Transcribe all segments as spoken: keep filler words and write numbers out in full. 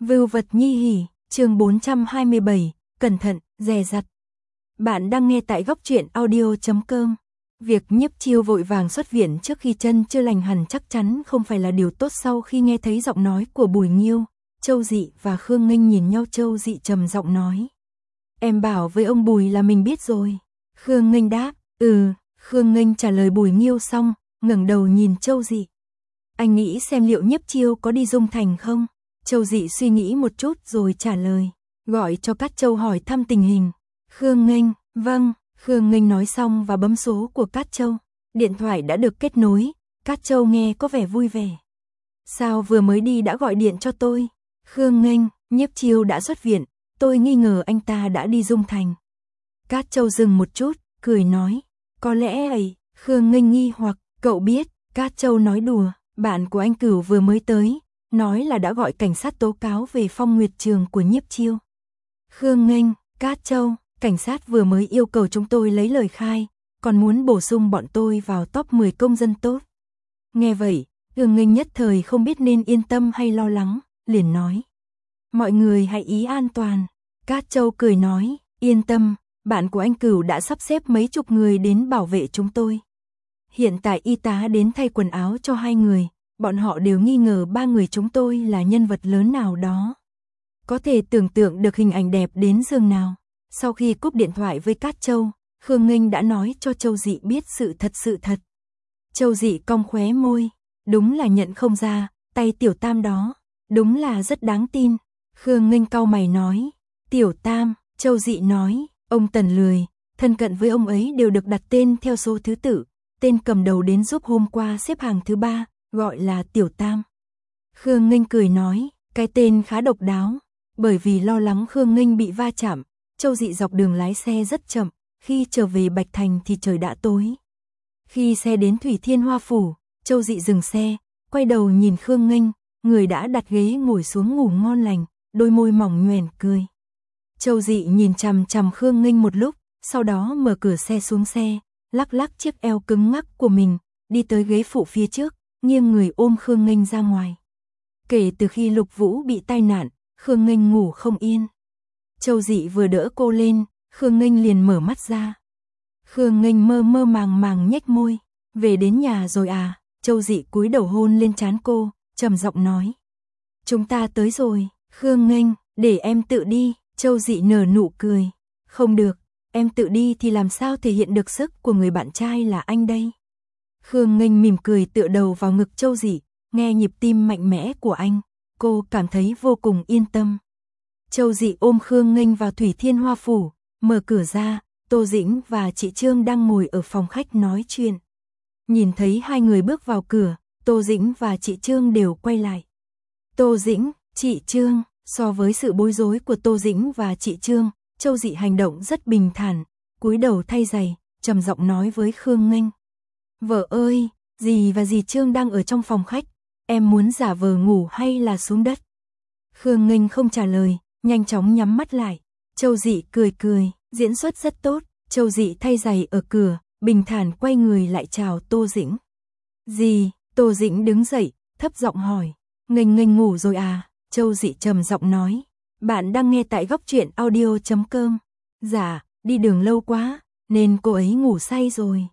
Vưu vật nhi hỉ, chương bốn trăm hai mươi bảy, cẩn thận, dè dặt. Bạn đang nghe tại góc truyện audio chấm com. Việc Nhiếp Chiêu vội vàng xuất viện trước khi chân chưa lành hẳn chắc chắn không phải là điều tốt. Sau khi nghe thấy giọng nói của Bùi Nghiêu, Châu Dị và Khương Nghênh nhìn nhau. Châu Dị trầm giọng nói: "Em bảo với ông Bùi là mình biết rồi." Khương Nghênh đáp: "Ừ." Khương Nghênh trả lời Bùi Nghiêu xong, ngẩng đầu nhìn Châu Dị: "Anh nghĩ xem liệu Nhiếp Chiêu có đi Dung Thành không?" Châu Dị suy nghĩ một chút rồi trả lời: "Gọi cho Cát Châu hỏi thăm tình hình." Khương Nghênh: "Vâng." Khương Nghênh nói xong và bấm số của Cát Châu. Điện thoại đã được kết nối. Cát Châu nghe có vẻ vui vẻ. "Sao vừa mới đi đã gọi điện cho tôi?" Khương Nghênh: "Nhiếp Chiêu đã xuất viện, tôi nghi ngờ anh ta đã đi Dung Thành." Cát Châu dừng một chút, cười nói: "Có lẽ ấy." Khương Nghênh nghi hoặc: "Cậu biết?" Cát Châu nói đùa: "Bạn của anh Cửu vừa mới tới, nói là đã gọi cảnh sát tố cáo về Phong Nguyệt Trường của Nhiếp Chiêu." Khương Nghênh: "Cát Châu, cảnh sát vừa mới yêu cầu chúng tôi lấy lời khai, còn muốn bổ sung bọn tôi vào top mười công dân tốt." Nghe vậy, Khương Nghênh nhất thời không biết nên yên tâm hay lo lắng, liền nói: "Mọi người hãy ý an toàn." Cát Châu cười nói: "Yên tâm, bạn của anh Cửu đã sắp xếp mấy chục người đến bảo vệ chúng tôi. Hiện tại y tá đến thay quần áo cho hai người, bọn họ đều nghi ngờ ba người chúng tôi là nhân vật lớn nào đó. Có thể tưởng tượng được hình ảnh đẹp đến giường nào." Sau khi cúp điện thoại với Cát Châu, Khương Nghênh đã nói cho Châu Dị biết sự thật sự thật. Châu Dị cong khóe môi: "Đúng là nhận không ra, tay Tiểu Tam đó, đúng là rất đáng tin." Khương Nghênh cau mày nói: "Tiểu Tam?" Châu Dị nói: "Ông Tần lười, thân cận với ông ấy đều được đặt tên theo số thứ tự, tên cầm đầu đến giúp hôm qua xếp hàng thứ ba, gọi là Tiểu Tam." Khương Nghênh cười nói: "Cái tên khá độc đáo." Bởi vì lo lắng Khương Nghênh bị va chạm, Châu Dị dọc đường lái xe rất chậm, khi trở về Bạch Thành thì trời đã tối. Khi xe đến Thủy Thiên Hoa Phủ, Châu Dị dừng xe, quay đầu nhìn Khương Nghênh, người đã đặt ghế ngồi xuống ngủ ngon lành, đôi môi mỏng nhoẻn cười. Châu Dị nhìn chằm chằm Khương Nghênh một lúc, sau đó mở cửa xe xuống xe, lắc lắc chiếc eo cứng ngắc của mình, đi tới ghế phụ phía trước, nghiêng người ôm Khương Nghênh ra ngoài. Kể từ khi Lục Vũ bị tai nạn, Khương Nghênh ngủ không yên. Châu Dị vừa đỡ cô lên, Khương Nghênh liền mở mắt ra. Khương Nghênh mơ mơ màng màng nhếch môi: "Về đến nhà rồi à?" Châu Dị cúi đầu hôn lên trán cô, trầm giọng nói: "Chúng ta tới rồi." Khương Nghênh: "Để em tự đi." Châu Dị nở nụ cười: "Không được, em tự đi thì làm sao thể hiện được sức của người bạn trai là anh đây." Khương Nghênh mỉm cười tựa đầu vào ngực Châu Dị, nghe nhịp tim mạnh mẽ của anh, cô cảm thấy vô cùng yên tâm. Châu Dị ôm Khương Nghênh vào Thủy Thiên Hoa Phủ, mở cửa ra, Tô Dĩnh và chị Trương đang ngồi ở phòng khách nói chuyện. Nhìn thấy hai người bước vào cửa, Tô Dĩnh và chị Trương đều quay lại. Tô Dĩnh, chị Trương, so với sự bối rối của Tô Dĩnh và chị Trương, Châu Dị hành động rất bình thản, cúi đầu thay giày, trầm giọng nói với Khương Nghênh: "Vợ ơi, dì và dì Trương đang ở trong phòng khách, em muốn giả vờ ngủ hay là xuống đất?" Khương Nghênh không trả lời, nhanh chóng nhắm mắt lại. Châu Dị cười cười, diễn xuất rất tốt. Châu Dị thay giày ở cửa, bình thản quay người lại chào Tô Dĩnh. "Dì." Tô Dĩnh đứng dậy, thấp giọng hỏi: "Nghênh Nghênh ngủ rồi à?" Châu Dị trầm giọng nói: "Bạn đang nghe tại góc truyện audio chấm com. Dạ, đi đường lâu quá, nên cô ấy ngủ say rồi."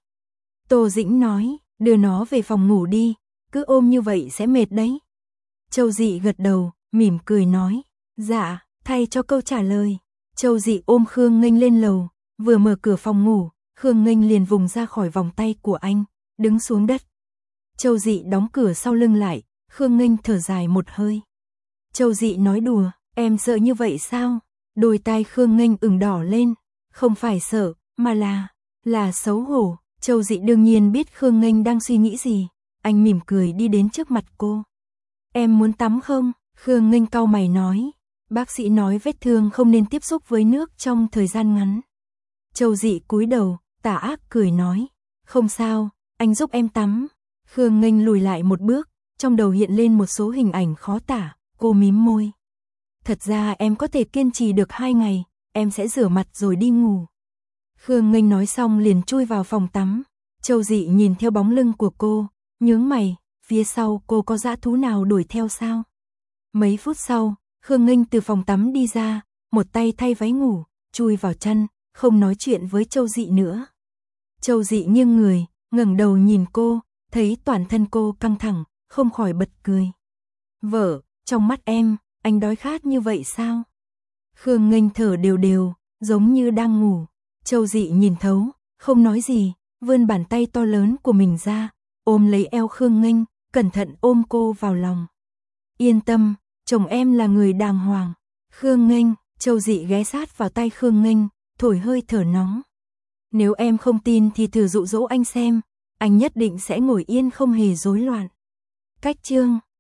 Tô Dĩnh nói: "Đưa nó về phòng ngủ đi, cứ ôm như vậy sẽ mệt đấy." Châu Dị gật đầu, mỉm cười nói: "Dạ." Thay cho câu trả lời, Châu Dị ôm Khương Nghênh lên lầu, vừa mở cửa phòng ngủ, Khương Nghênh liền vùng ra khỏi vòng tay của anh, đứng xuống đất. Châu Dị đóng cửa sau lưng lại, Khương Nghênh thở dài một hơi. Châu Dị nói đùa: "Em sợ như vậy sao?" Đôi tai Khương Nghênh ửng đỏ lên: "Không phải sợ, mà là, là xấu hổ." Châu Dị đương nhiên biết Khương Nghênh đang suy nghĩ gì, anh mỉm cười đi đến trước mặt cô. "Em muốn tắm không?" Khương Nghênh cau mày nói: "Bác sĩ nói vết thương không nên tiếp xúc với nước trong thời gian ngắn." Châu Dị cúi đầu, tà ác cười nói: "Không sao, anh giúp em tắm." Khương Nghênh lùi lại một bước, trong đầu hiện lên một số hình ảnh khó tả, cô mím môi: "Thật ra em có thể kiên trì được hai ngày, em sẽ rửa mặt rồi đi ngủ." Khương Nghênh nói xong liền chui vào phòng tắm. Châu Dị nhìn theo bóng lưng của cô, nhướng mày, phía sau cô có dã thú nào đuổi theo sao? Mấy phút sau, Khương Nghênh từ phòng tắm đi ra, một tay thay váy ngủ, chui vào chăn, không nói chuyện với Châu Dị nữa. Châu Dị nghiêng người, ngẩng đầu nhìn cô, thấy toàn thân cô căng thẳng, không khỏi bật cười. Vợ, trong mắt em, anh đói khát như vậy sao? Khương Nghênh thở đều đều, giống như đang ngủ. Châu Dị nhìn thấu, không nói gì, vươn bàn tay to lớn của mình ra, ôm lấy eo Khương Nghênh, cẩn thận ôm cô vào lòng. Yên tâm, chồng em là người đàng hoàng. Khương Nghênh, Châu Dị ghé sát vào tay Khương Nghênh, thổi hơi thở nóng. Nếu em không tin thì thử dụ dỗ anh xem, anh nhất định sẽ ngồi yên không hề rối loạn. Cách chương